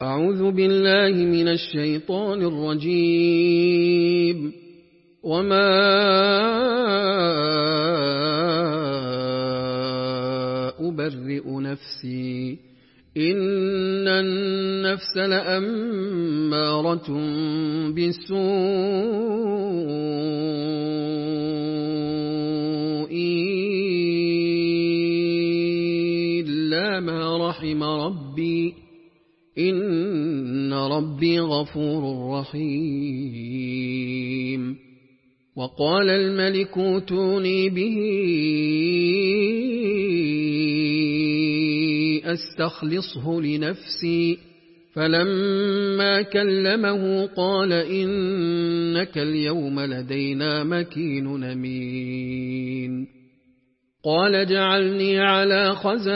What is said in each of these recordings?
أعوذ بالله من الشيطان الرجيم. وما أبرئ نفسي إن النفس لأمارة بالسوء إلا ما رحم ربي إن ربي غفور رحيم. وقال الملك ائتوني به أستخلصه لنفسي فلما كلمه قال إنك اليوم لدينا مكين أمين. قال اجعلني على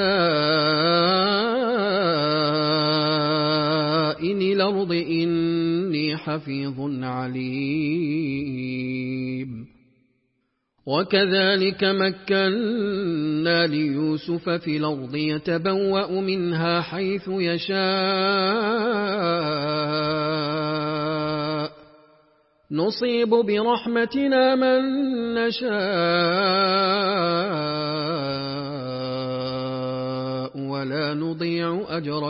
خزائن الأرض إني حفيظ عليم. وكذلك مكنا ليوسف في الأرض يتبوأ منها حيث يشاء نصيب برحمتنا من نشاء ولا نضيع أجر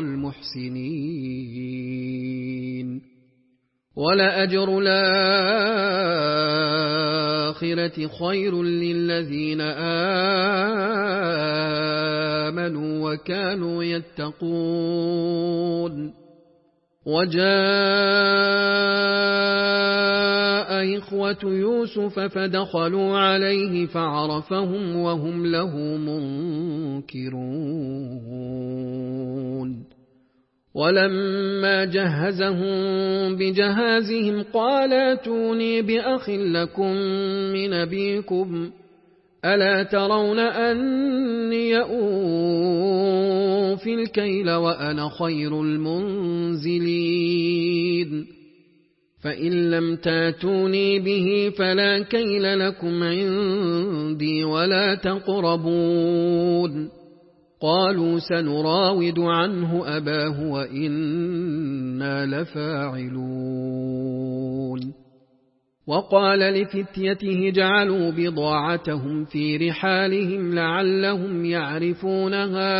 المحسنين. ولأجر الآخرة خير للذين آمنوا وكانوا يتقون. وجاء إخوة يوسف فدخلوا عليه فعرفهم وهم له منكرون. ولما جهزهم بجهازهم قال ائتوني بأخ لكم من أبيكم ألا ترون أني أوفي الكيل وأنا خير المنزلين. فإن لم تاتوني به فلا كيل لكم عندي ولا تقربون. قالوا سنراود عنه أباه وإنا لفاعلون. وقال لفتيته جعلوا بضاعتهم في رحالهم لعلهم يعرفونها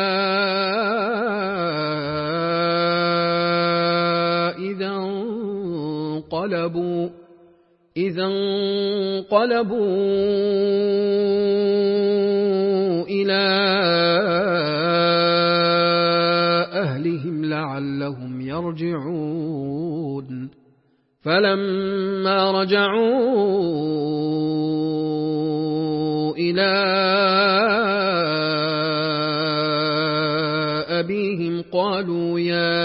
إذا انقلبوا إلى أهلهم لعلهم يرجعون. فلما رجعوا إلى أبيهم قالوا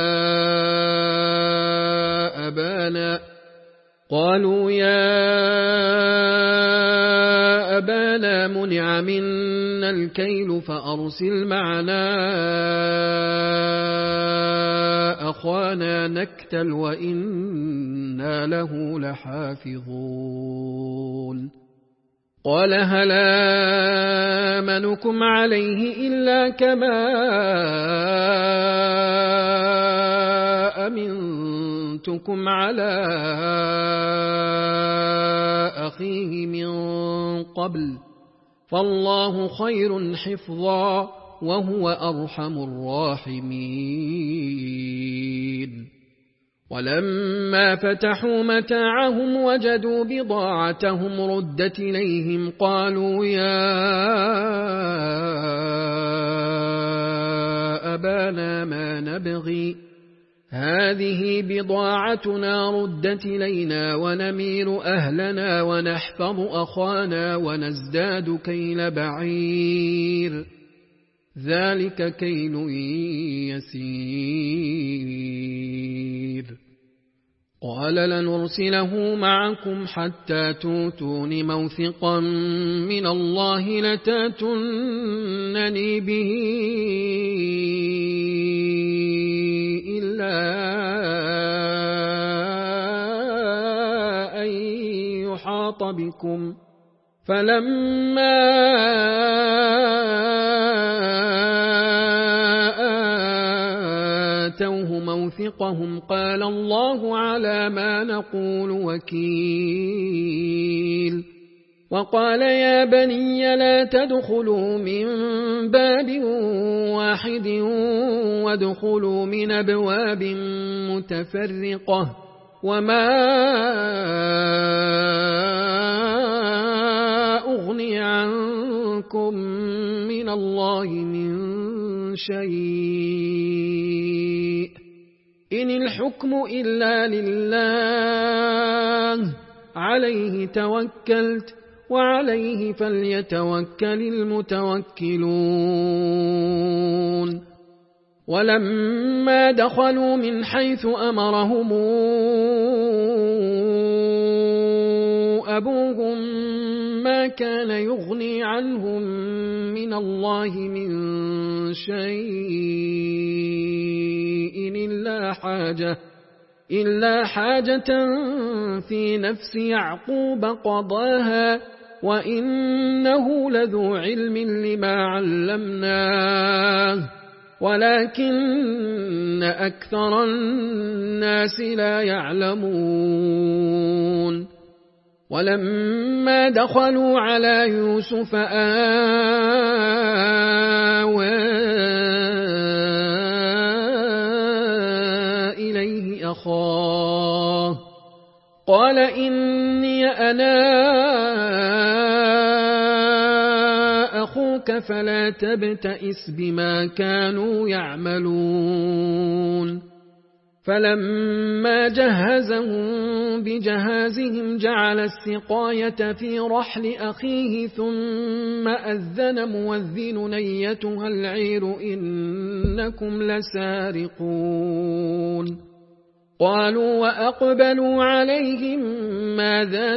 يا أبانا منع منا الكيل فأرسل معنا أخانا نكتل وإنا له لحافظون. قال هل آمنكم عليه إلا كما أمنتكم على أخيه من قبل فالله خير حفظا وهو أرحم الراحمين. ولما فتحوا متاعهم وجدوا بضاعتهم ردت إليهم قالوا يا أبانا ما نبغي هذه بضاعتنا ردت إلينا ونمير أهلنا ونحفظ أخانا ونزداد كيل بعير ذلك كيل يسير. قال لنرسله معكم حتى توتون موثقا من الله لتاتونني به إلا أن يحاط بكم فلما آتوه ليستوثقهم قال الله على ما نقول وكيل وقال يا بني لا تدخلوا من باب واحد وادخلوا من أبواب متفرقة وما أغني عنكم من الله من شيء إن الحكم إلا لله عليه توكلت وعليه فليتوكل المتوكلون ولما دخلوا من حيث أمرهم أبوهم ما كان يغني عنهم من الله من شيء إلا حاجة في نفس يعقوب قضاها وإنه لذو علم لما علمناه ولكن أكثر الناس لا يعلمون ولما دخلوا على يوسف آوى إليه أخاه قال إني أنا أخوك فلا تبتئس بما كانوا يعملون فلما جهزهم بجهازهم جعل السقاية في رحل أخيه ثم أذن مؤذن أيتها العير إنكم لسارقون قالوا وأقبلوا عليهم ماذا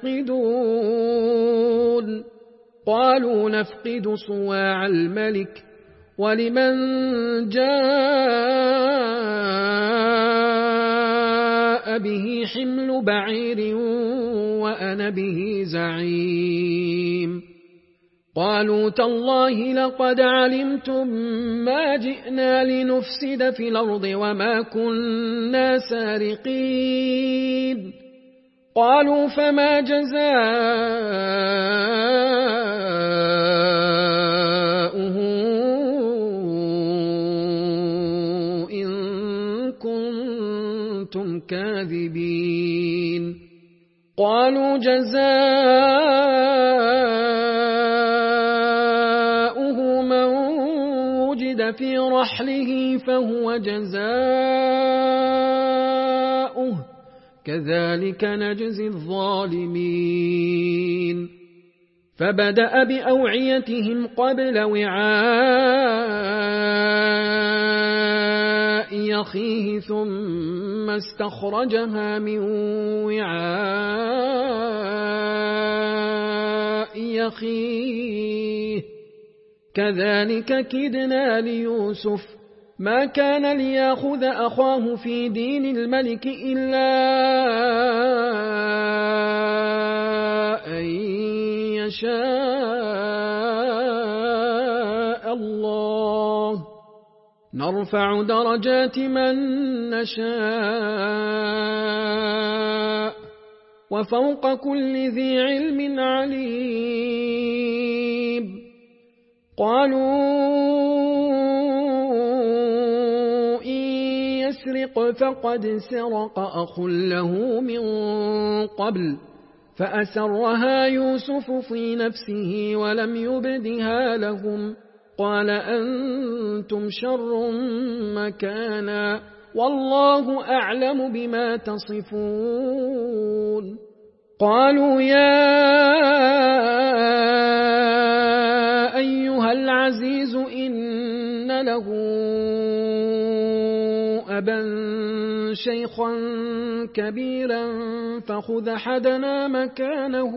تفقدون قالوا نفقد صواع الملك ولمن جاء به حمل بعير وأنا به زعيم قالوا تالله لقد علمتم ما جئنا لنفسد في الأرض وما كنا سارقين قالوا فما جزاؤه إن كنتم كاذبين قالوا جزاؤه من وجد في رحله فهو جزاؤه كذلك نجزي الظالمين فبدأ بأوعيتهم قبل وعاء أخيه ثم استخرجها من وعاء أخيه كذلك كدنا ليوسف ما كان ليأخذ أخاه في دين الملك إلا أن يشاء الله نرفع درجات من نشاء وفوق كل ذي علم عليم قالوا يسرق فقد سرق أخ له من قبل فأسرها يوسف في نفسه ولم يبدها لهم قال أنتم شر مكانا والله أعلم بما تصفون قالوا يا أيها العزيز إن له أبا شيخا كبيرا فخذ أحدنا مكانه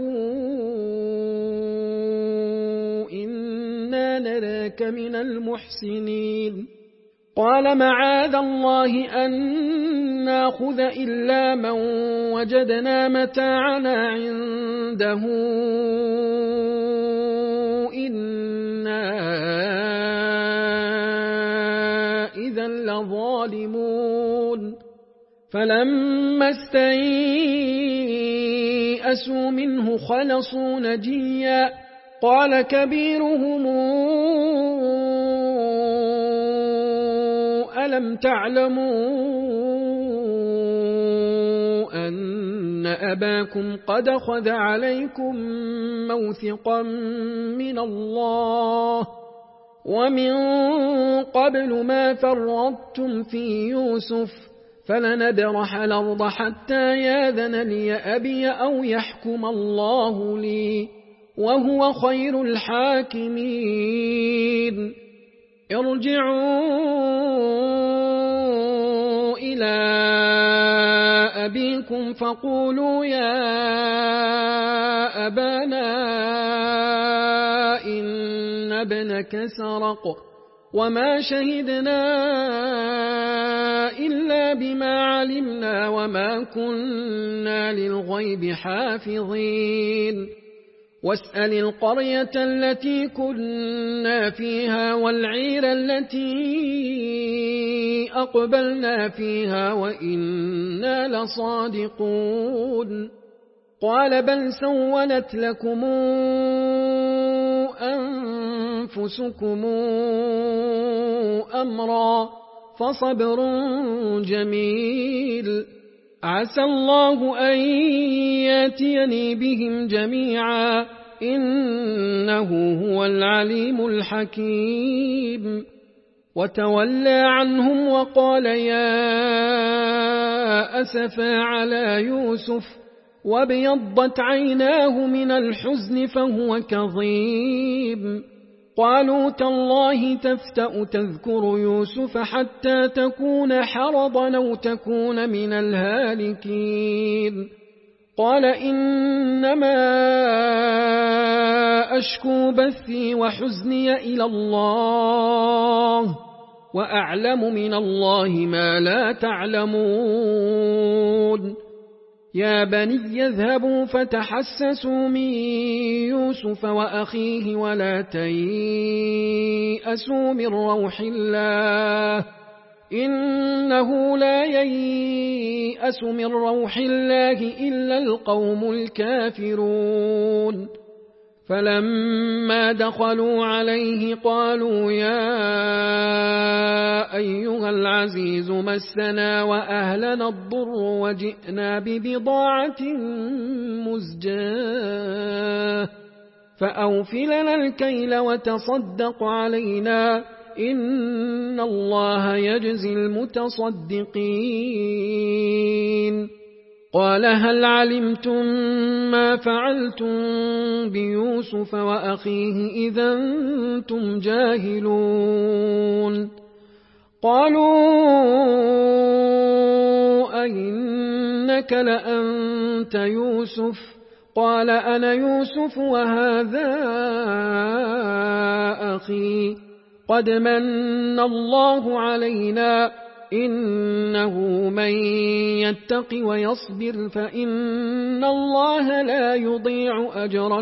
إنا نراك من المحسنين قال معاذ الله أن ناخذ إلا من وجدنا متاعنا عنده إنا إذا لظالمون فلما استيئسوا منه خلصوا نجيا قال كبيرهم ألم تعلموا أن أباكم قد أخذ عليكم موثقا من الله ومن قبل ما فرطتم في يوسف فلنبرح الأرض حتى ياذن لي أبي أو يحكم الله لي وهو خير الحاكمين ارجعوا إلى أبيكم فقولوا يا أبانا إن ابنك سرق وما شهدنا إلا بما علمنا وما كنا للغيب حافظين واسأل القرية التي كنا فيها والعير التي أقبلنا فيها وإنا لصادقون قال بل سولت لكم أنفسكم أمرا فصبر جميل عسى الله أن ياتيني بهم جميعا إنه هو العليم الحكيم وتولى عنهم وقال يا أسفا على يوسف وابيضت عيناه من الحزن فهو كظيم قالوا تالله تفتأ تذكر يوسف حتى تكون حرضا أو تكون من الهالكين قال إنما أشكو بثي وحزني إلى الله وأعلم من الله ما لا تعلمون يا بني يذهبوا فتحسسوا من يوسف وأخيه ولا تيأسوا من روح الله إنه لا ييأس من روح الله إلا القوم الكافرون فلما دخلوا عليه قالوا يا أيها العزيز مسنا وأهلنا الضر وجئنا ببضاعة مزجاة فأوفلنا الكيل وتصدق علينا إن الله يجزي المتصدقين قال هل علمتم ما فعلتم بيوسف وأخيه إذا أنتم جاهلون قالوا أئنك لأنت يوسف قال أنا يوسف وهذا أخي قد من الله علينا إنه من يتق ويصبر فإن الله لا يضيع أجر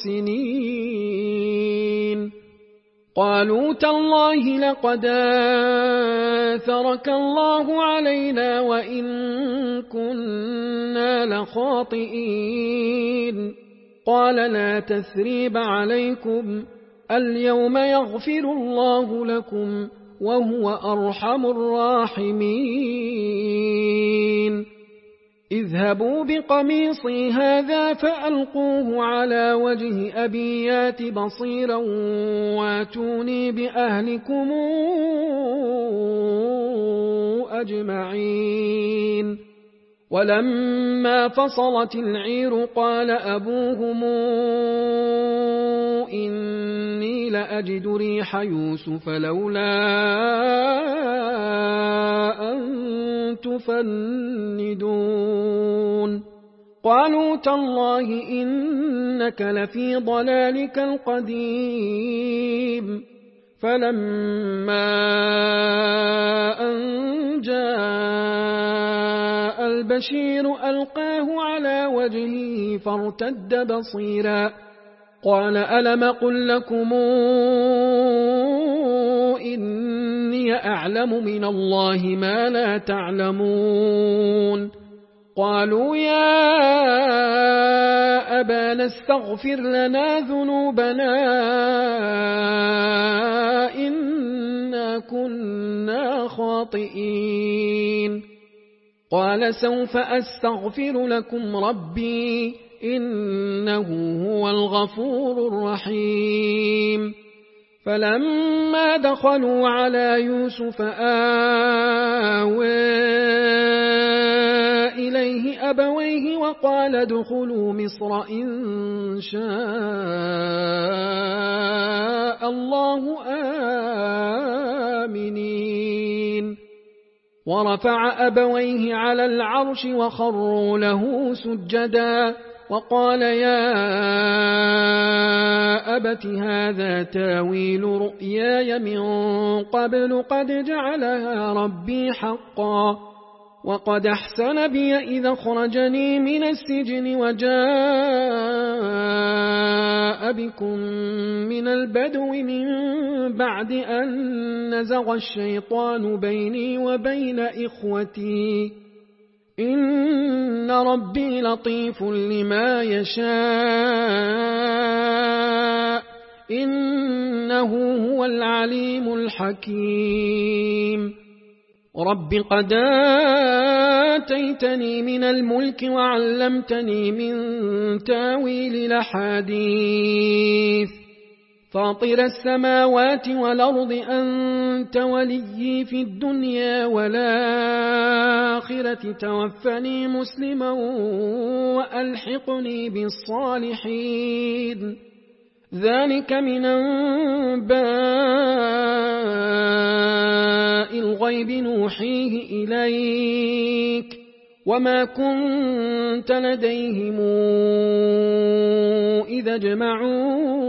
المحسنين قالوا تالله لقد آثرك الله علينا وإن كنا لخاطئين قال لا تثريب عليكم اليوم يغفر الله لكم وهو أرحم الراحمين اذهبوا بقميصي هذا فألقوه على وجه أبي يات بصيرا واتوني بأهلكم أجمعين ولما فصلت العير قال أبوهم إني لأجد ريح يوسف لولا أن تفندون قالوا تالله إنك لفي ضلالك القديم فلما أن جاء البشير ألقاه على وجهه فارتد بصيرا قال ألم قل لكم إني ربي أعلم من الله ما لا تعلمون قالوا يا أبانا استغفر لنا ذنوبنا إنا كنا خاطئين قال سوف أستغفر لكم ربي إنه هو الغفور الرحيم فلما دخلوا على يوسف آوى إليه أبويه وقال ادخلوا مصر إن شاء الله آمنين ورفع أبويه على العرش وخروا له سجدا وقال يا أبت هذا تاويل رؤياي من قبل قد جعلها ربي حقا وقد أحسن بي إذا أخرجني من السجن وجاء بكم من البدو من بعد أن نزغ الشيطان بيني وبين إخوتي إن ربي لطيف لما يشاء إنه هو العليم الحكيم رب قد آتيتني من الملك وعلمتني من تاويل الأحاديث فاطر السماوات والأرض أنت وليي في الدنيا والآخرة توفني مسلما وألحقني بالصالحين ذلك من أنباء الغيب نوحيه إليك وما كنت لديهم إذا جمعوا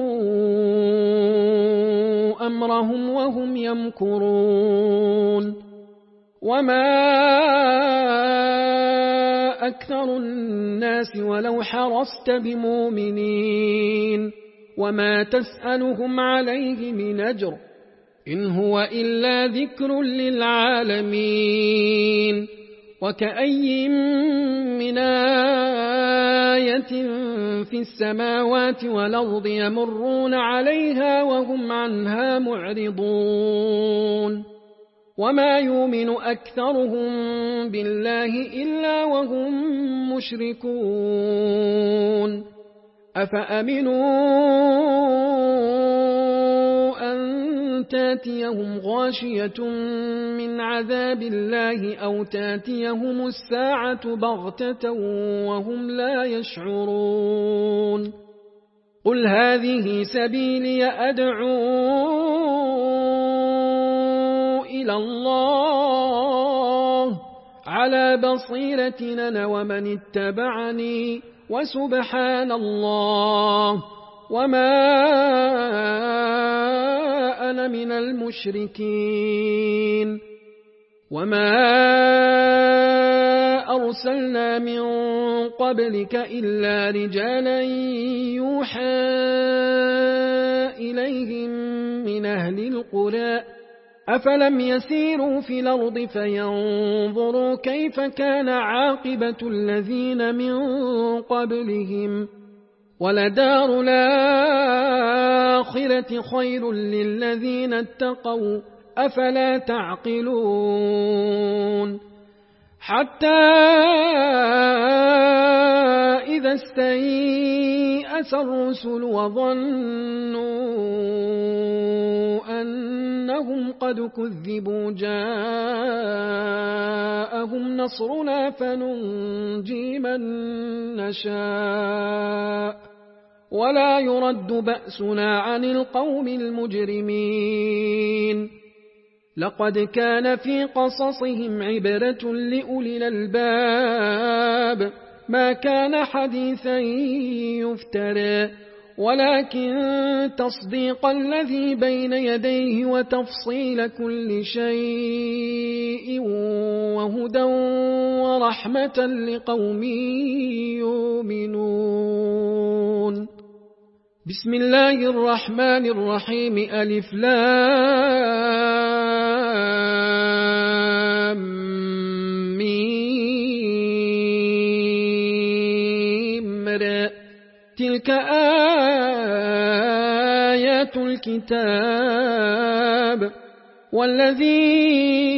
أمرهم وهم يمكرون وما أكثر الناس ولو حرصت بمؤمنين وما تسألهم عليه من أجر إن هو إلا ذكر للعالمين وكأي من آية في السماوات والأرض يمرون عليها وهم عنها معرضون وما يؤمن أكثرهم بالله إلا وهم مشركون أفأمنوا أن تاتيهم غاشية من عذاب الله أو تاتيهم الساعة بغتة وهم لا يشعرون قل هذه سبيلي أدعو إلى الله على بصيرة أنا ومن اتبعني وسبحان الله وما أنا من المشركين وما أرسلنا من قبلك إلا رجالا يوحى إليهم من أهل القرى أفلم يسيروا في الأرض فينظروا كيف كان عاقبة الذين من قبلهم ولدار الآخرة خير للذين اتقوا أفلا تعقلون حتى إذا استيأس الرسل وظنوا أنهم قد كذبوا جاءهم نصرنا فننجي من نشاء ولا يرد بأسنا عن القوم المجرمين لقد كان في قصصهم عبرة لأولي الألباب ما كان حديثا يفترى ولكن تصديق الذي بين يديه وتفصيل كل شيء وهدى ورحمة لقوم يؤمنون بسم الله الرحمن الرحيم ألف لام تلك آيات الكتاب والذي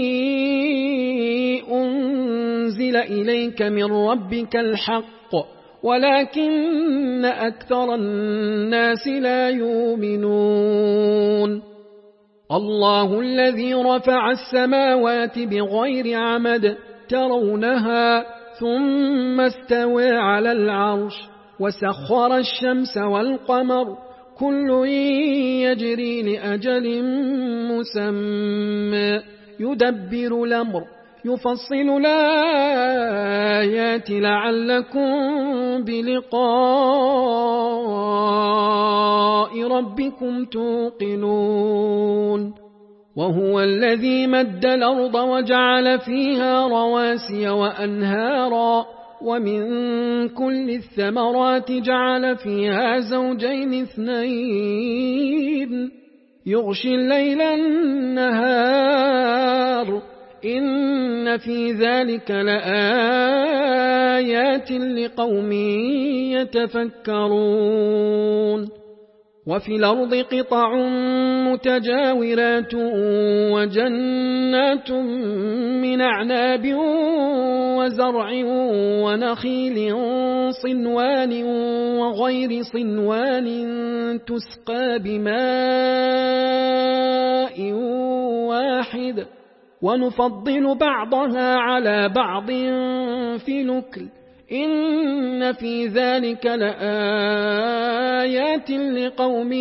أنزل إليك من ربك الحق ولكن أكثر الناس لا يؤمنون الله الذي رفع السماوات بغير عمد ترونها ثم استوى على العرش وسخر الشمس والقمر كل يجري لأجل مسمى يدبر الأمر يفصل الآيات لعلكم بلقاء ربكم توقنون وهو الذي مد الأرض وجعل فيها رواسي وأنهارا ومن كل الثمرات جعل فيها زوجين اثنين يغشي الليل النهار إن في ذلك لآيات لقوم يتفكرون وفي الأرض قطع متجاورات وجنات من أعناب وزرع ونخيل صنوان وغير صنوان تسقى بماء واحد ونفضل بعضها على بعض في الأكل إن في ذلك لآيات لقوم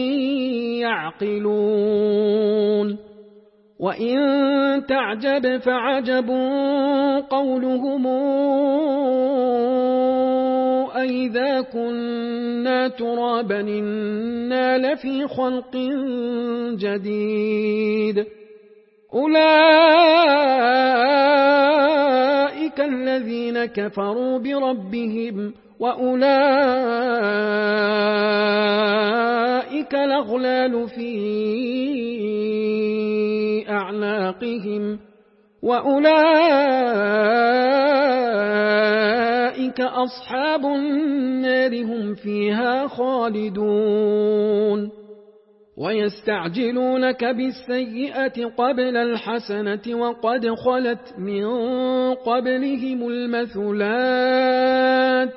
يعقلون وإن تعجب فعجب قولهم أئذا كنا ترابا إنا لفي خلق جديد أولئك الذين كفروا بربهم وأولئك الأغلال في أعناقهم وأولئك أصحاب النار هم فيها خالدون ويستعجلونك بالسيئة قبل الحسنة وقد خلت من قبلهم المثلات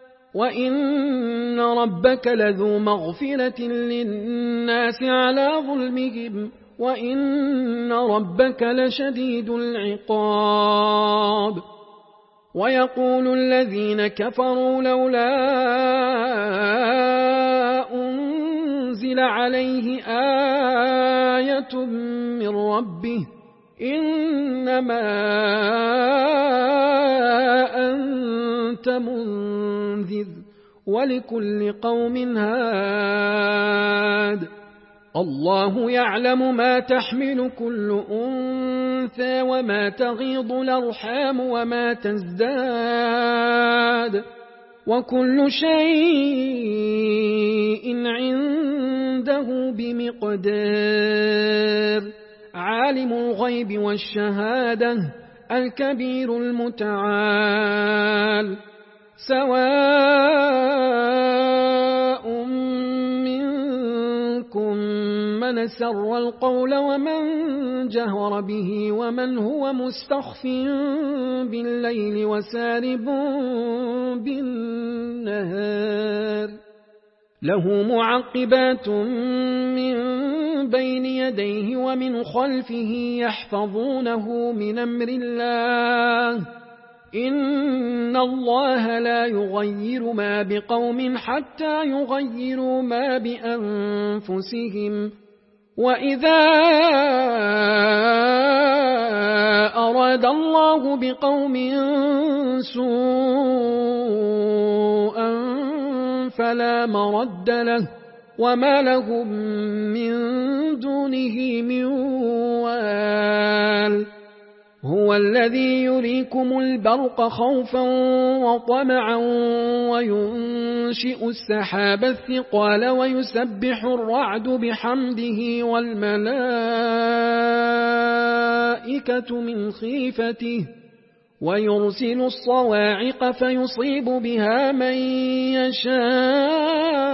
وإن ربك لذو مغفرة للناس على ظلمهم وإن ربك لشديد العقاب ويقول الذين كفروا لولا أنزل عليه آية من ربه إنما أنت منذر ولكل قوم هاد الله يعلم ما تحمل كل أنثى وما تغيض الأرحام وما تزداد وكل شيء عنده بمقدار عالم الغيب والشهادة الكبير المتعال سواء منكم من سر القول ومن جهر به ومن هو مستخف بالليل وسارب بالنهار له معقبات من بين يديه ومن خلفه يحفظونه من أمر الله إن الله لا يغير ما بقوم حتى يغيروا ما بأنفسهم وإذا أراد الله بقوم سوءا فلا مرد له وما لهم من دونه من وال هو الذي يريكم البرق خوفا وطمعا وينشئ السحاب الثقال ويسبح الرعد بحمده والملائكة من خيفته ويرسل الصواعق فيصيب بها من يشاء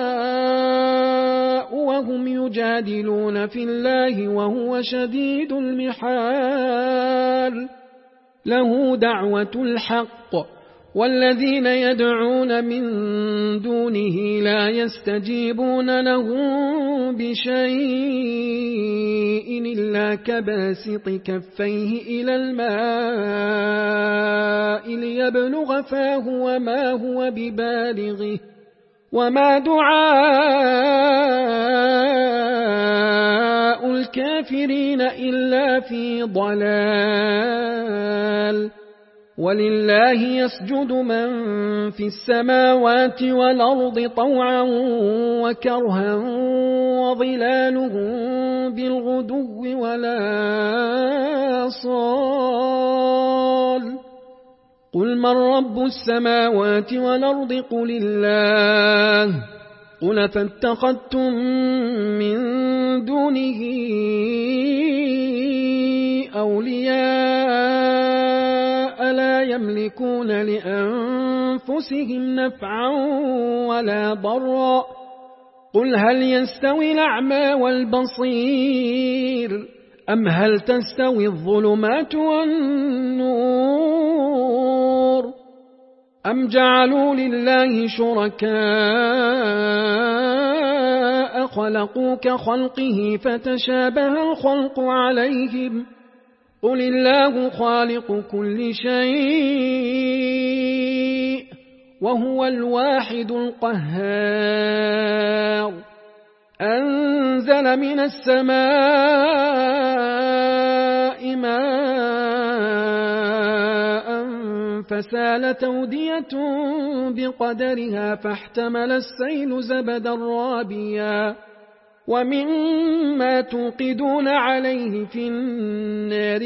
وهم يجادلون في الله وهو شديد المحال له دعوة الحق والذين يدعون من دونه لا يستجيبون لهم بشيء إلا كباسط كفيه إلى الماء ليبلغ فاه وما هو ببالغه وما دعاء الكافرين إلا في ضلال ولله يسجد من في السماوات والأرض طوعا وكرها وظلالهم بالغدو ولا صال قل من رب السماوات والأرض قل الله قل فاتخذتم من دونه أولياء لا يملكون لأنفسهم نفعا ولا ضرا قل هل يستوي الأعمى والبصير أم هل تستوي الظلمات والنور أم جعلوا لله شركاء خلقوا كخلقه فتشابه الخلق عليهم قل الله خالق كل شيء وهو الواحد القهار أنزل من السماء ماء فسالت أودية بقدرها فاحتمل السيل زبدا رابيا ومما توقدون عليه في النار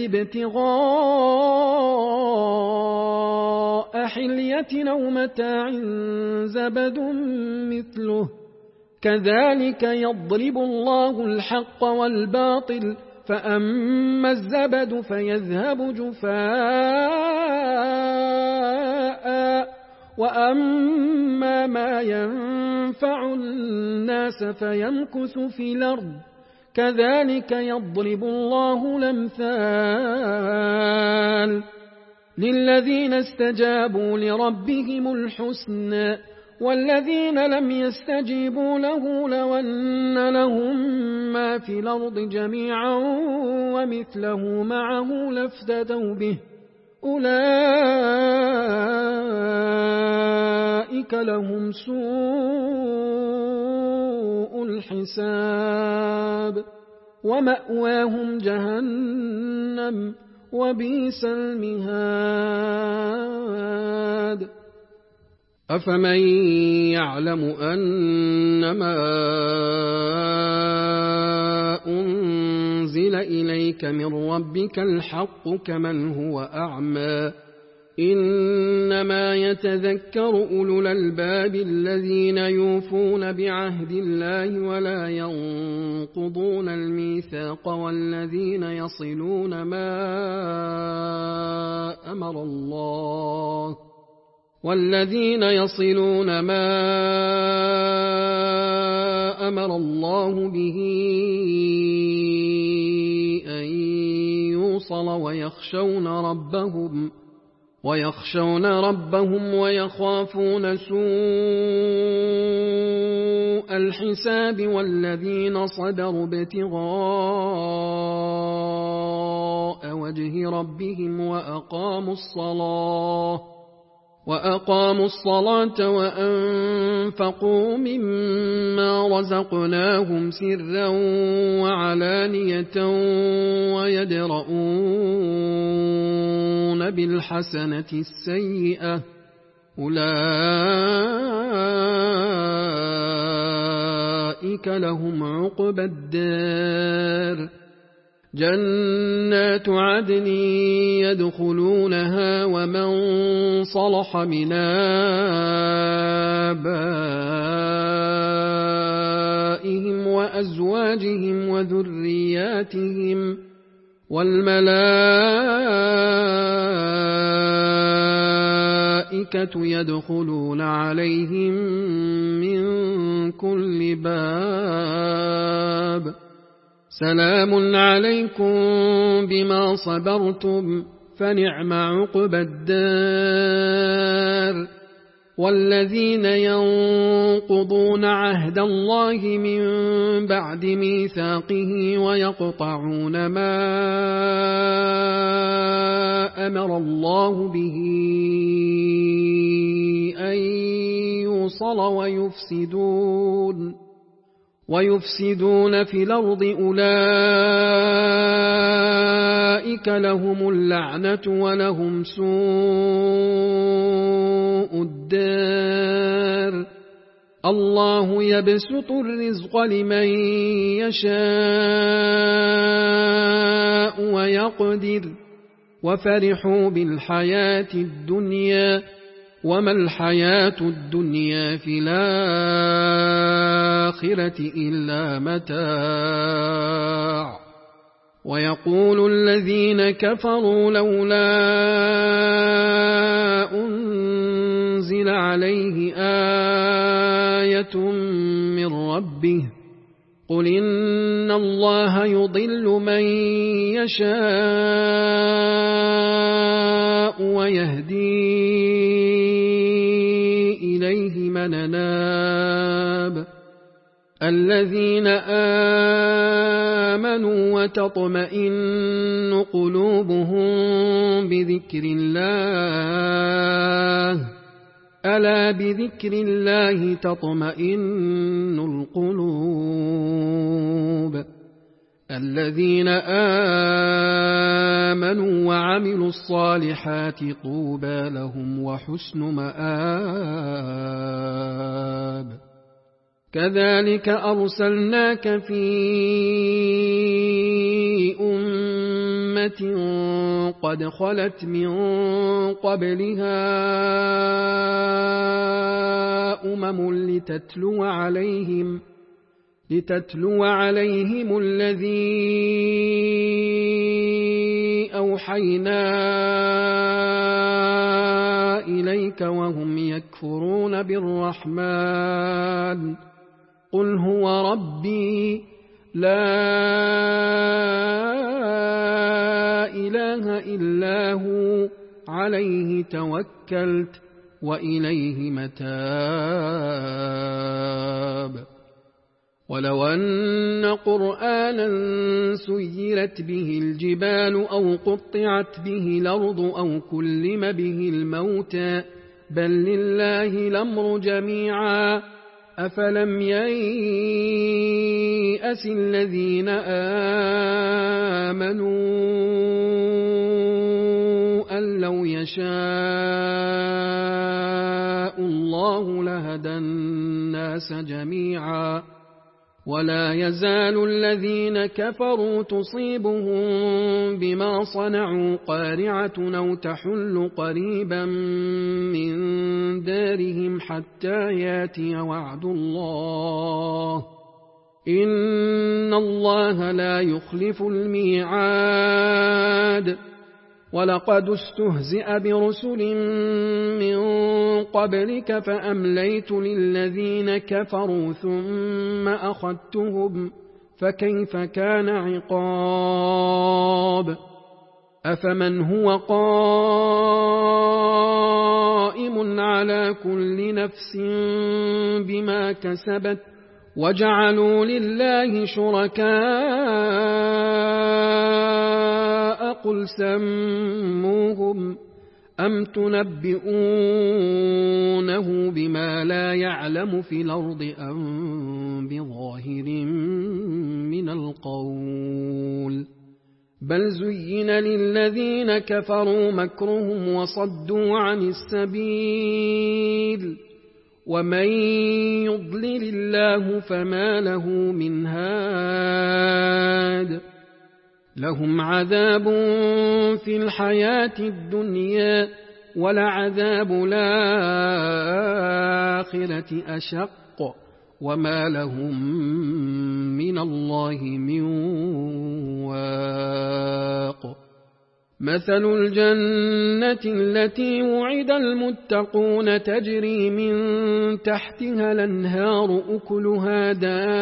ابتغاء حلية أو متاع زبد مثله كذلك يضرب الله الحق والباطل فأما الزبد فيذهب جفاء وأما ما ينفع الناس فيمكث في الأرض كذلك يضرب الله الأمثال للذين استجابوا لربهم الحسنى والذين لم يستجيبوا له لو أن لهم ما في الأرض جميعا ومثله معه لافتدوا به أولئك لهم سوء الحساب ومأواهم جهنم وبئس المهاد أفمن يعلم أنما أنزل إليك من ربك الحق كمن هو أعمى إنما يتذكر أولو الألباب الذين يوفون بعهد الله ولا ينقضون الميثاق والذين يصلون ما أمر الله به أن يوصل ويخشون ربهم ويخافون سوء الحساب والذين صبروا ابتغاء وجه ربهم وأقاموا الصلاة وأنفقوا مما رزقناهم سرا وعلانية ويدرؤون بالحسنة السيئة أولئك لهم عقبى الدار جنات عدن يدخلونها ومن صلح من آبائهم وأزواجهم وذرياتهم والملائكة والملائكة يدخلون عليهم من كل باب سلام عليكم بما صبرتم فنعم عقبى الدار والذين ينقضون عهد الله من بعد ميثاقه ويقطعون ما أمر الله به أن يوصل ويفسدون في الأرض أولئك لهم اللعنة ولهم سوء الدار الله يبسط الرزق لمن يشاء ويقدر وفرحوا بالحياة الدنيا وما الحياة الدنيا في الآخرة إلا متاع ويقول الذين كفروا لولا أنزل عليه آية من ربه قل إن الله يضل من يشاء ويهدي إليه من أناب الذين آمنوا وتطمئن قلوبهم بذكر الله ألا بذكر الله تطمئن القلوب الذين آمنوا وعملوا الصالحات طوبى لهم وحسن مآب كذلك أرسلناك في أمة قد خلت من قبلها لتتلو عليهم الذي أوحينا إليك وهم يكفرون بالرحمن قل هو ربي لا إله إلا هو عليه توكلت وإليه متاب ولو أن قرآنا سيرت به الجبال أو قطعت به الأرض أو كلم به الموتى بل لله الأمر جميعا أفلم ييأس الذين آمنوا أن لو يشاء الله لهدى الناس جميعا ولا يزال الذين كفروا تصيبهم بما صنعوا قارعة أو تحل قريبا من دارهم حتى ياتي وعد الله إن الله لا يخلف الميعاد ولقد استهزئ برسل من قبلك فأمليت للذين كفروا ثم أخذتهم فكيف كان عقاب أفمن هو قائم على كل نفس بما كسبت وجعلوا لله شركاء قل سموهم أم تنبئونه بما لا يعلم في الأرض أم بظاهر من القول بل زين للذين كفروا مكرهم وصدوا عن السبيل ومن يضلل الله فما له من هاد لهم عذاب في الحياة الدنيا ولعذاب الآخرة أشق وما لهم من الله من واق مثل الجنة التي وعد المتقون تجري من تحتها الأنهار أكلها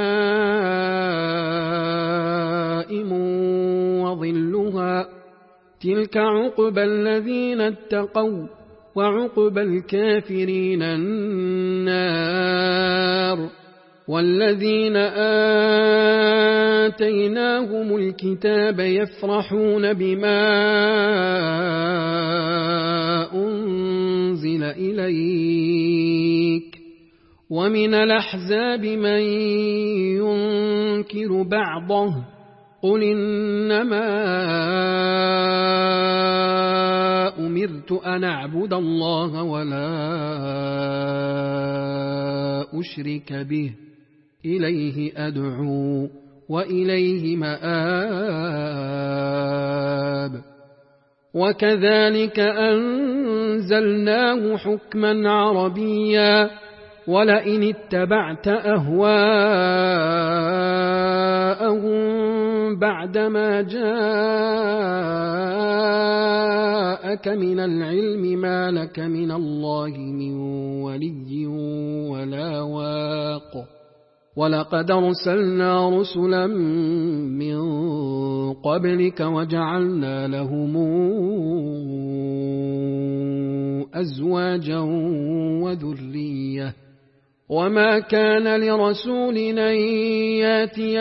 دائم وظلها تلك عقبى الذين اتقوا وعقبى الكافرين النار والذين آتيناهم الكتاب يفرحون بما أنزل إليك ومن الأحزاب من ينكر بعضه قل إنما أمرت أن أعبد الله ولا أشرك به إليه أدعو وإليه مآب وكذلك أنزلناه حكما عربيا ولئن اتبعت أهواءهم بعدما جاءك من العلم ما لك من الله من ولي ولا واق ولقد أرسلنا رسلا من قبلك وجعلنا لهم أزواجا وذرية وما كان لرسول أن ياتي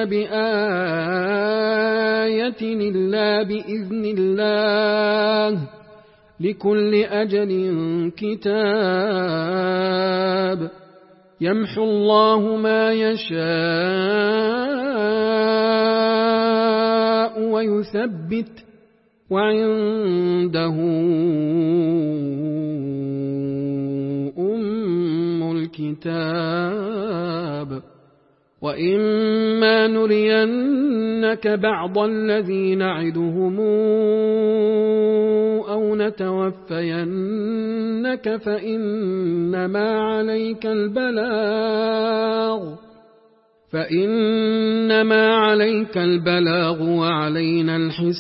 بآية إلا بإذن الله لكل أجل كتاب يمحو الله ما يشاء ويثبت وعنده أم الكتاب وإما نرينك بعض الذي نعدهم أو نتوفينك فإنما عليك البلاغ وعلينا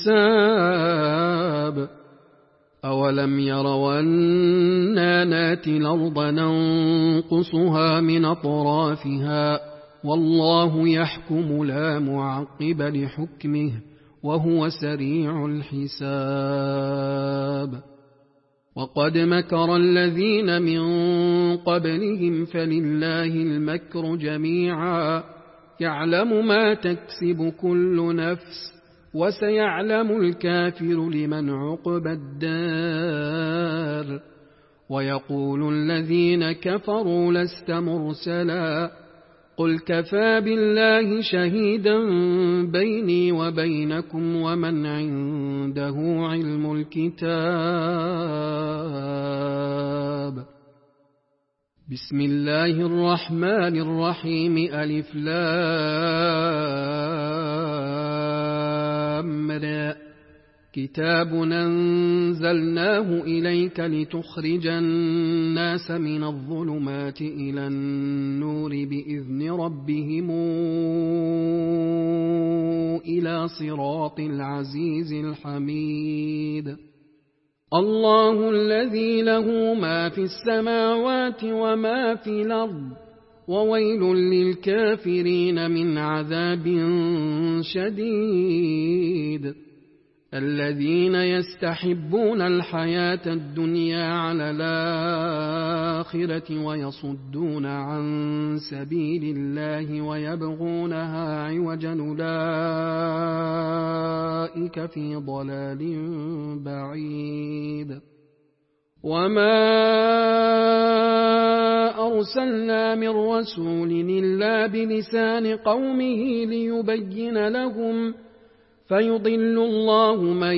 الحساب أولم يروا أنا ناتي الأرض ننقصها من أطرافها والله يحكم لا معقب لحكمه وهو سريع الحساب وقد مكر الذين من قبلهم فلله المكر جميعا يعلم ما تكسب كل نفس وسيعلم الكافر لمن عقبى الدار ويقول الذين كفروا لست مرسلا قل كفى بالله شهيدا بيني وبينكم ومن عنده علم الكتاب بسم الله الرحمن الرحيم ألف لام را كتاب أنزلناه إليك لتخرج الناس من الظلمات إلى النور بإذن ربهم إلى صراط العزيز الحميد الله الذي له ما في السماوات وما في الأرض وويل للكافرين من عذاب شديد الذين يستحبون الحياة الدنيا على الآخرة ويصدون عن سبيل الله ويبغونها عوجا أولئك في ضلال بعيد وما أرسلنا من رسول إلا بلسان قومه ليبين لهم فيضل الله من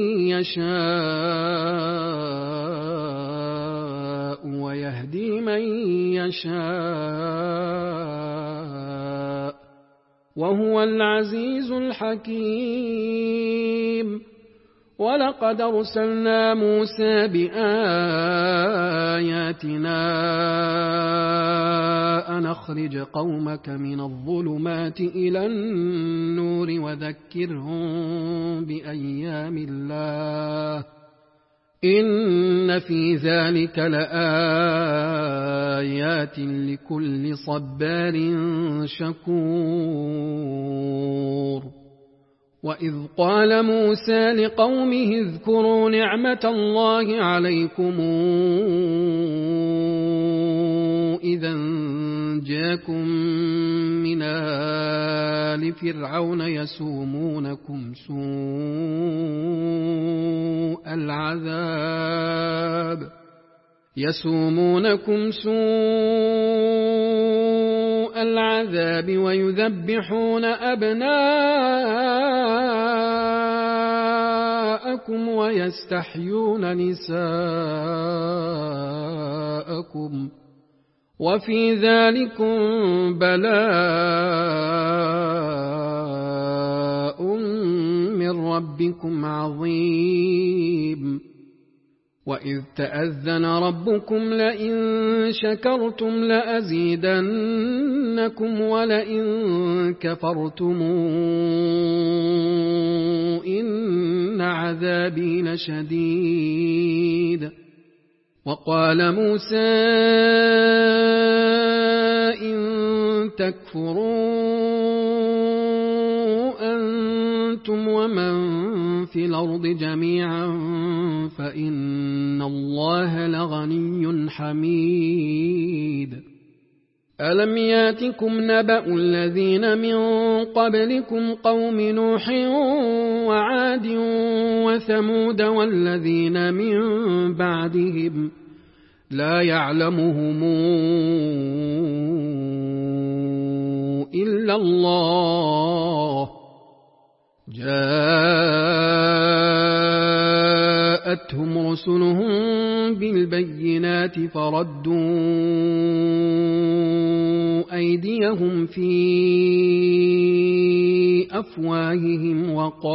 يشاء ويهدي من يشاء وهو العزيز الحكيم ولقد أرسلنا موسى بآياتنا أن أخرج قومك من الظلمات إلى النور وذكرهم بأيام الله إن في ذلك لآيات لكل صبار شكور وإذ قال موسى لقومه اذكروا نعمة الله عليكم إذا جاءكم من آل فرعون يسومونكم سوء العذاب ويذبحون أبناءكم ويستحيون نساءكم وفي ذلكم بلاء من ربكم عظيم وإذ تأذن ربكم لئن شكرتم لأزيدنكم ولئن كفرتم إن عذابي لشديد وقال موسى إن تكفروا أنتم ومن في الأرض جميعا فإن الله لغني حميد ألم ياتكم نبأ الذين من قبلكم قوم نوح وعاد وثمود والذين من بعدهم لا يعلمهم إلا الله جاءتهم رسلهم بالبينات فردوا أيديهم في أفواههم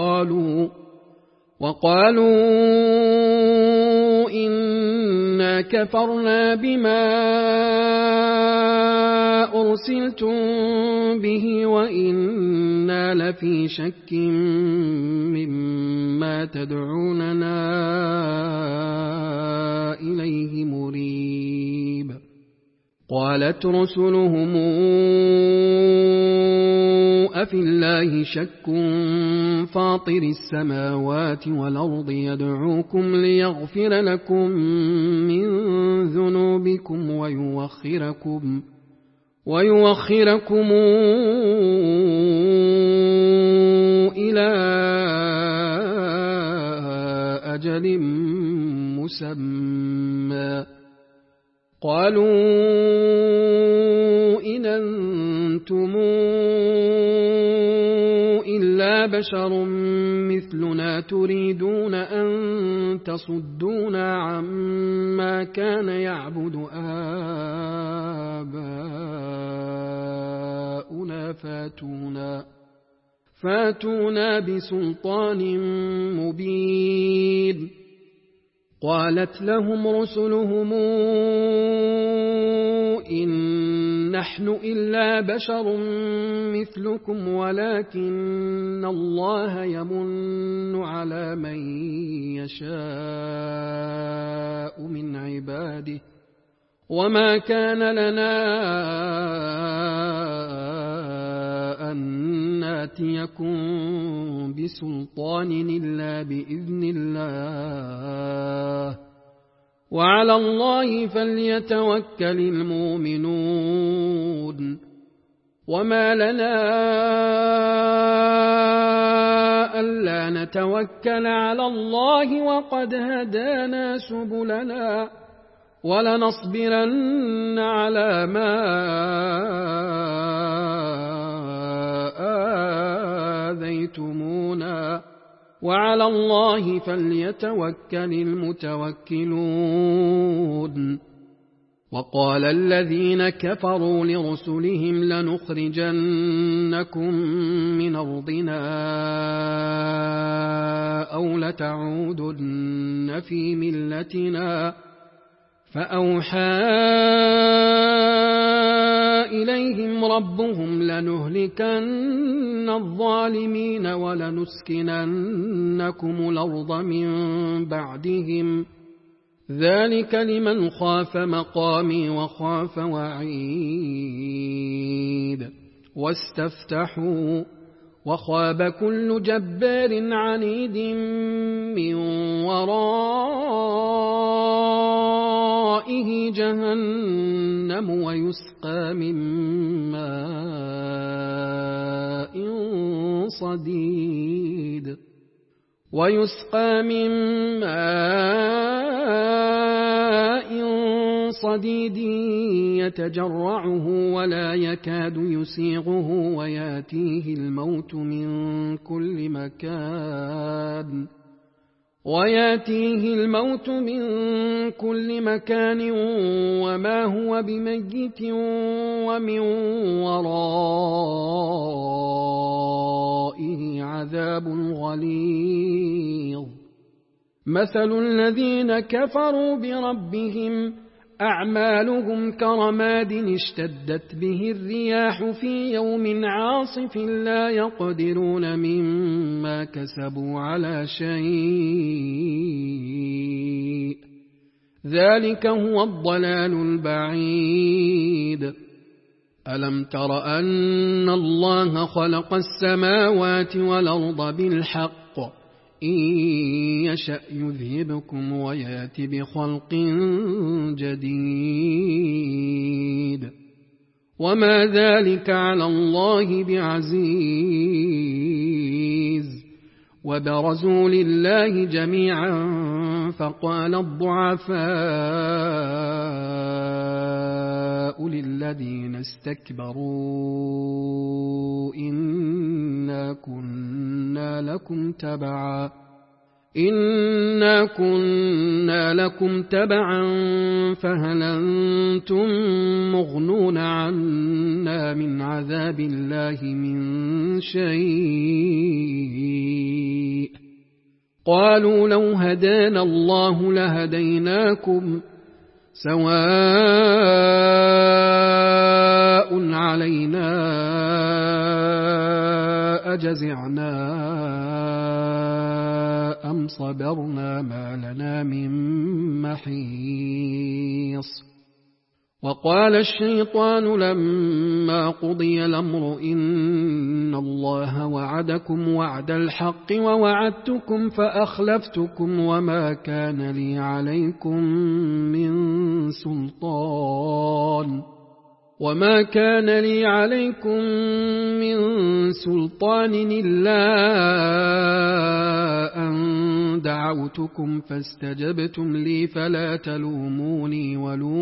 وقالوا إنا كفرنا بما أرسلتم به وإنا لفي شك مما تدعوننا إليه مريب قالت رسلهم أفي الله شك فاطر السماوات والأرض يدعوكم ليغفر لكم من ذنوبكم ويوخركم إلى أجل مسمى قالوا إن أنتم إلا بشر مثلنا تريدون أن تصدونا عما كان يعبد آباؤنا فاتونا بسلطان مبين قالت لهم رسلهم إن نحن إلا بشر مثلكم ولكن الله يمن على من يشاء من عباده وما كان لنا أن ناتيكم بسلطان إلا بإذن الله وعلى الله فليتوكل المؤمنون وما لنا ألا نتوكل على الله وقد هدانا سبلنا ولنصبرن على ما آذيتمونا وعلى الله فليتوكل المتوكلون وقال الذين كفروا لرسلهم لنخرجنكم من أرضنا أو لتعودن في ملتنا فأوحى إليهم ربهم لنهلكن الظالمين ولنسكننكم الأرض من بعدهم ذلك لمن خاف مقامي وخاف وعيد واستفتحوا وخاب كل جبار عنيد من ورائه جهنم ويسقى من ماء صديد يتجرعه ولا يكاد يسيغه وياتيه الموت من كل مكان وما هو بميت ومن ورائه عذاب غليظ مثل الذين كفروا بربهم أعمالهم كرماد اشتدت به الرياح في يوم عاصف لا يقدرون مما كسبوا على شيء ذلك هو الضلال البعيد ألم تر أن الله خلق السماوات والأرض بالحق إن يشأ يذهبكم ويات بخلق جديد وما ذلك على الله بعزيز وبرزوا لله جميعا فقال الضعفاء للذين استكبروا إنا كنا لكم تبعا فهل أنتم مغنون عنا من عذاب الله من شيء قالوا لو هدانا الله لهديناكم سواء علينا أجزعنا أم صبرنا ما لنا من محيص وقال الشيطان لما قضي الأمر إن الله وعدكم وعد الحق ووعدتكم فأخلفتكم وما كان لي عليكم من سلطان إلا أن دعوتكم فاستجبتم لي فلا تلوموني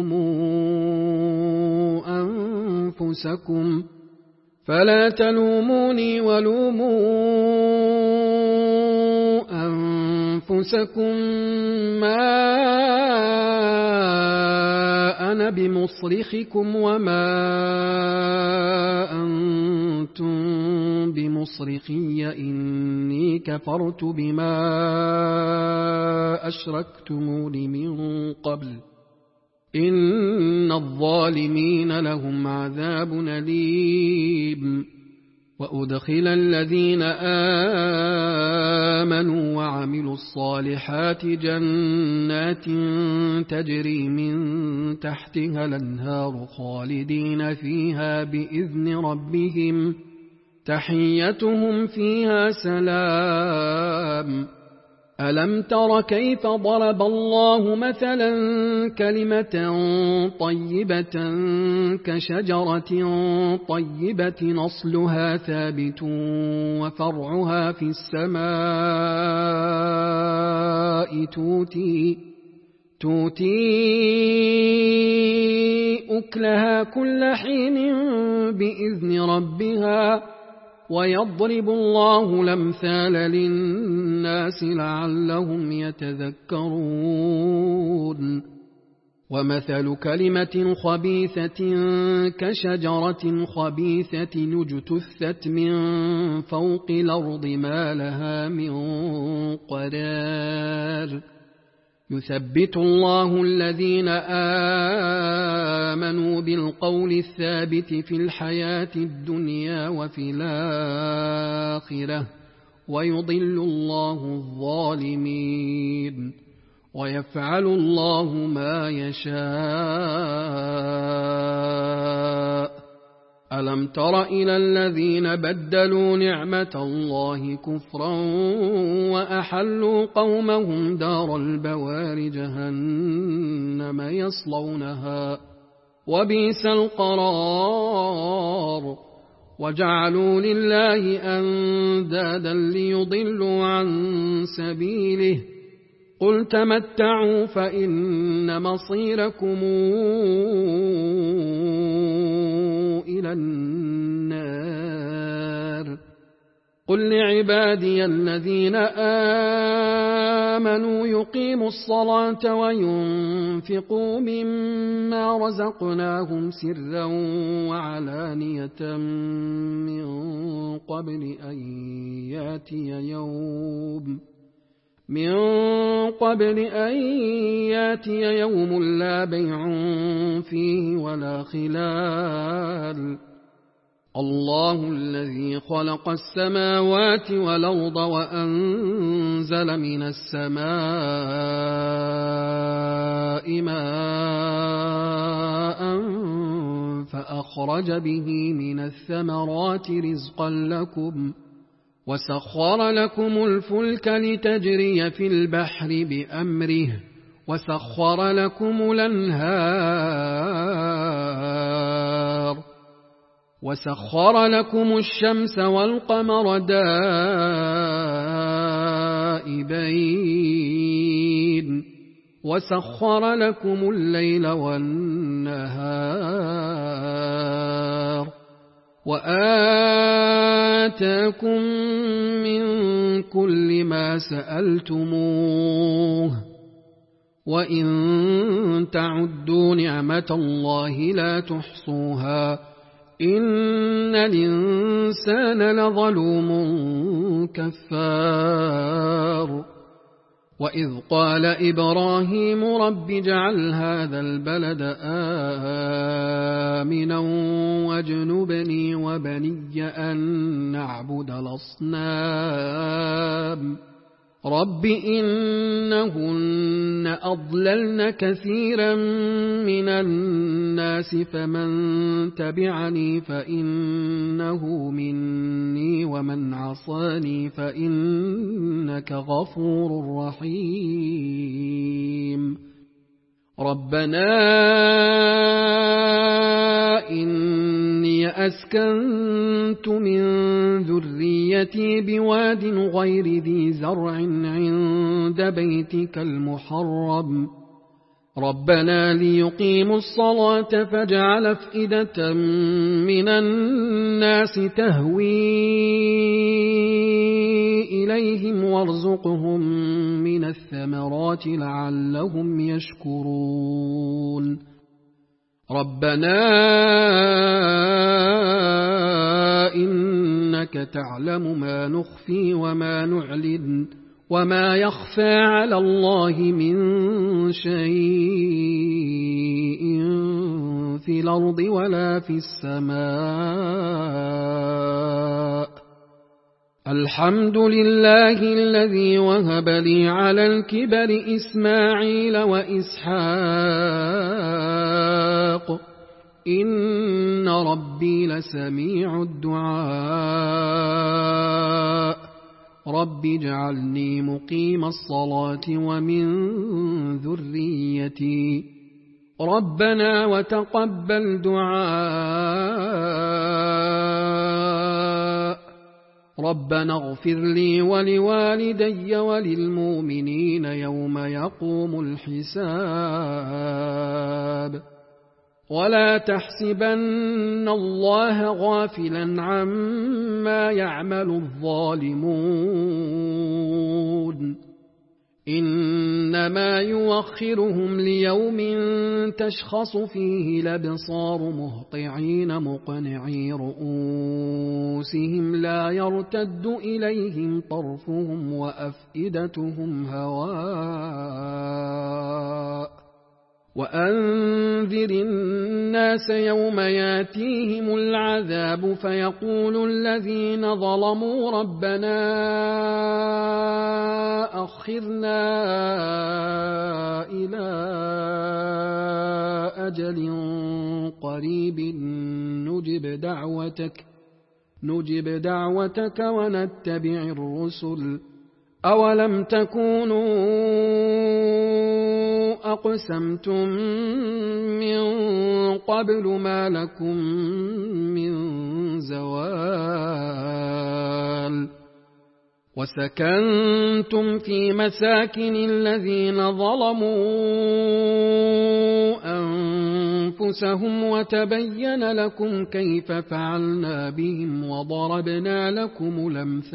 ولوموا أنفسكم ما أنا بمصرخكم وما أنتم بمصرخي إني كفرت بما أشركتمون من قبل إن الظالمين لهم عذاب أليم وأدخل الذين آمنوا وعملوا الصالحات جنات تجري من تحتها الأنهار خالدين فيها بإذن ربهم تحيتهم فيها سلام ألم تر كيف ضرب الله مثلا كلمة طيبة كشجرة طيبة أصلها ثابت وفرعها في السماء تؤتي أكلها كل حين بإذن ربها ويضرب الله الأمثال للناس لعلهم يتذكرون ومثل كلمة خبيثة كشجرة خبيثة اجتثت من فوق الأرض ما لها من قرار يثبت الله الذين آمنوا بالقول الثابت في الحياة الدنيا وفي الآخرة ويضل الله الظالمين ويفعل الله ما يشاء. ألم تر إلى الذين بدلوا نعمة الله كفرا وأحلوا قومهم دار البوار جهنم يصلونها وبئس القرار وجعلوا لله أندادا ليضلوا عن سبيله قل تمتعوا فإن مصيركم إلى النار. قل لعبادي الذين آمنوا يقيموا الصلاة وينفقوا مما رزقناهم سرا وعلانية من قبل أن ياتي يوم لا بيع فيه ولا خلال. الله الذي خلق السماوات والأرض وأنزل من السماء ماء فأخرج به من الثمرات رزقا لكم وسخر لكم الفلك لتجري في البحر بأمره وسخر لكم الأنهار وسخر لكم الشمس والقمر دائبين وسخر لكم الليل والنهار وآتاكم من كل ما سألتموه وإن تعدوا نعمة الله لا تحصوها إن الإنسان لظلوم كفار. وإذ قال إبراهيم رب اجعل هذا البلد آمنا واجنبني وبني أن نعبد الأصنام رب إنهن أضللن كثيرا من الناس فمن تبعني فإنه مني ومن عصاني فإنك غفور رحيم. ربنا إني أسكنت من ذريتي بواد غير ذي زرع عند بيتك المحرم ربنا ليقيموا الصلاة فاجعل أفئدة من الناس تهوي إليهم وارزقهم من الثمرات لعلهم يشكرون. ربنا إنك تعلم ما نخفي وما نعلن وما يخفى على الله من شيء في الأرض ولا في السماء. الحمد لله الذي وهب لي على الكبر إسماعيل وإسحاق إن ربي لسميع الدعاء. رب اجعلني مقيم الصلاة ومن ذريتي ربنا وتقبل دعاء. ربنا اغفر لي ولوالدي وللمؤمنين يوم يقوم الحساب. ولا تحسبن الله غافلا عما يعمل الظالمون إنما يوخرهم ليوم تشخص فيه الأبصار مهطعين مقنعي رؤوسهم لا يرتد إليهم طرفهم وأفئدتهم هواء وأنذر الناس يوم ياتيهم العذاب فيقول الذين ظلموا ربنا أخرنا إلى أجل قريب نجب دعوتك ونتبع الرسل أولم تكونوا أقسمتم من قبل ما لكم من زوال وسكنتم في مساكن الذين ظلموا أنفسهم وتبين لكم كيف فعلنا بهم وضربنا لكم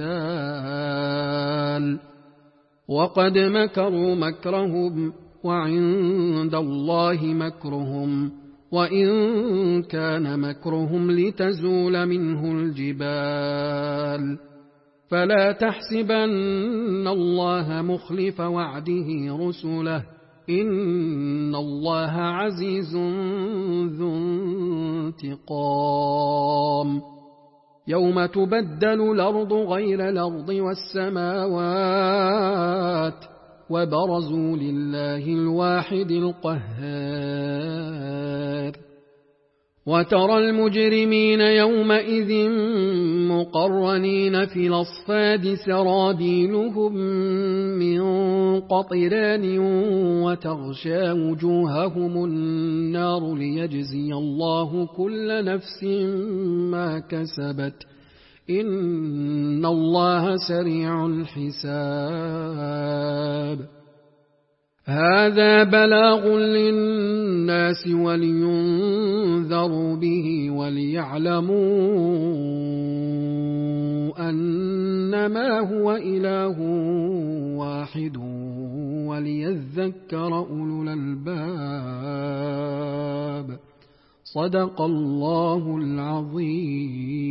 الأمثال وقد مكروا مكرهم وعند الله مكرهم وإن كان مكرهم لتزول منه الجبال فلا تحسبن الله مخلف وعده رسله إن الله عزيز ذو انتقام يوم تبدل الأرض غير الأرض والسماوات وبرزوا لله الواحد القهار وترى المجرمين يومئذ مقرنين في الأصفاد سرابيلهم من قطران وتغشى وجوههم النار ليجزي الله كل نفس ما كسبت إن الله سريع الحساب هذا بلاغ للناس ولينذروا به وليعلموا أنما هو إله واحد وليذكر أولو الألباب صدق الله العظيم.